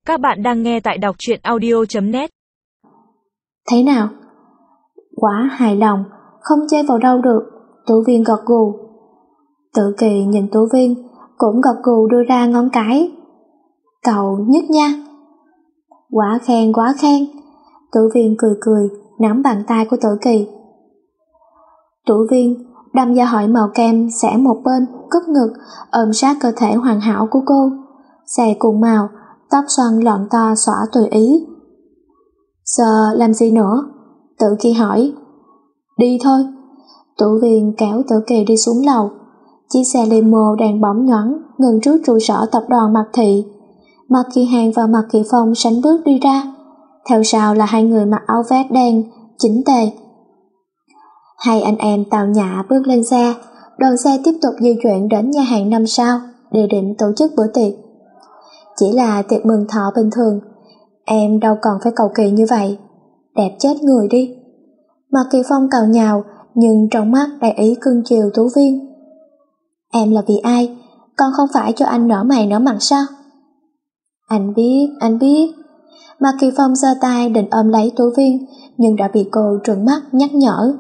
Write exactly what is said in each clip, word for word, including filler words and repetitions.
Các bạn đang nghe tại đọc truyện audio chấm net. Thế nào? Quá hài lòng, không chê vào đâu được. Tú Viên gật gù. Tử Kỳ nhìn Tú Viên, cũng gật gù đưa ra ngón cái. Cậu nhất nha. Quá khen, quá khen. Tử Viên cười cười, nắm bàn tay của Tử Kỳ. Tú Viên đâm ra hỏi màu kem xẻ một bên, cúp ngực, ôm sát cơ thể hoàn hảo của cô. Xè cùng màu, tóc xoăn lọn to xõa tùy ý. Giờ làm gì nữa? Tử Kỳ hỏi. Đi thôi. Tú Viên kéo Tử Kỳ đi xuống lầu. Chiếc xe limo đang bóng nhoắn ngừng trước trụ sở tập đoàn Mạc Thị. Mạc Kỳ Hàng và Mạc Kỳ Phong sánh bước đi ra. Theo sau là hai người mặc áo vest đen chỉnh tề. Hai anh em tào nhã bước lên xe. Đoàn xe tiếp tục di chuyển đến nhà hàng năm sao, địa điểm tổ chức bữa tiệc. Chỉ là tiệc mừng thọ bình thường, em đâu còn phải cầu kỳ như vậy. Đẹp chết người đi. Mạc Kỳ Phong cào nhào, nhưng trong mắt đầy ý cưng chiều Tú Viên. Em là vì ai? Còn không phải cho anh nở mày nở mặt sao? Anh biết, anh biết. Mạc Kỳ Phong giơ tay định ôm lấy Tú Viên, nhưng đã bị cô trừng mắt nhắc nhở.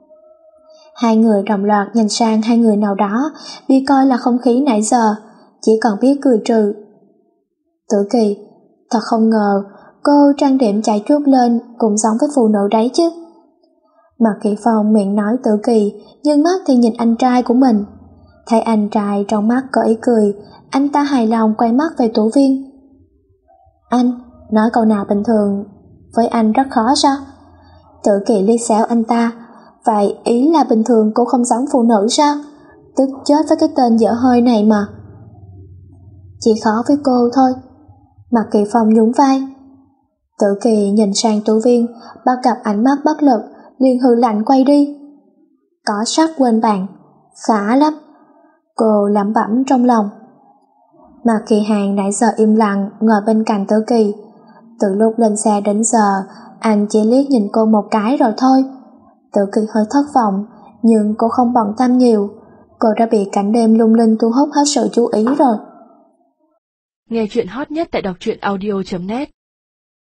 Hai người đồng loạt nhìn sang hai người nào đó, bị coi là không khí nãy giờ, chỉ còn biết cười trừ. Tử Kỳ, thật không ngờ cô trang điểm chạy chút lên cũng giống với phụ nữ đấy chứ. Mạc Kỳ Phong miệng nói Tử Kỳ, nhưng mắt thì nhìn anh trai của mình. Thấy anh trai trong mắt có ý cười, anh ta hài lòng quay mắt về Tú Viên. Anh, nói câu nào bình thường với anh rất khó sao? Tử Kỳ liếc xéo anh ta. Vậy ý là bình thường cô không giống phụ nữ sao? Tức chết với cái tên dở hơi này mà. Chỉ khó với cô thôi. Mạc Kỳ Phong nhún vai. Tử Kỳ nhìn sang Tú Viên, bắt gặp ánh mắt bất lực, liền hừ lạnh quay đi. Có sắc quên bạn, khá lắm. Cô lẩm bẩm trong lòng. Mạc Kỳ Hàng nãy giờ im lặng ngồi bên cạnh Tử Kỳ. Từ lúc lên xe đến giờ, anh chỉ liếc nhìn cô một cái rồi thôi. Tử Kỳ hơi thất vọng, nhưng cô không bận tâm nhiều. Cô đã bị cảnh đêm lung linh thu hút hết sự chú ý rồi. Nghe chuyện hot nhất tại đọc truyện audio chấm net.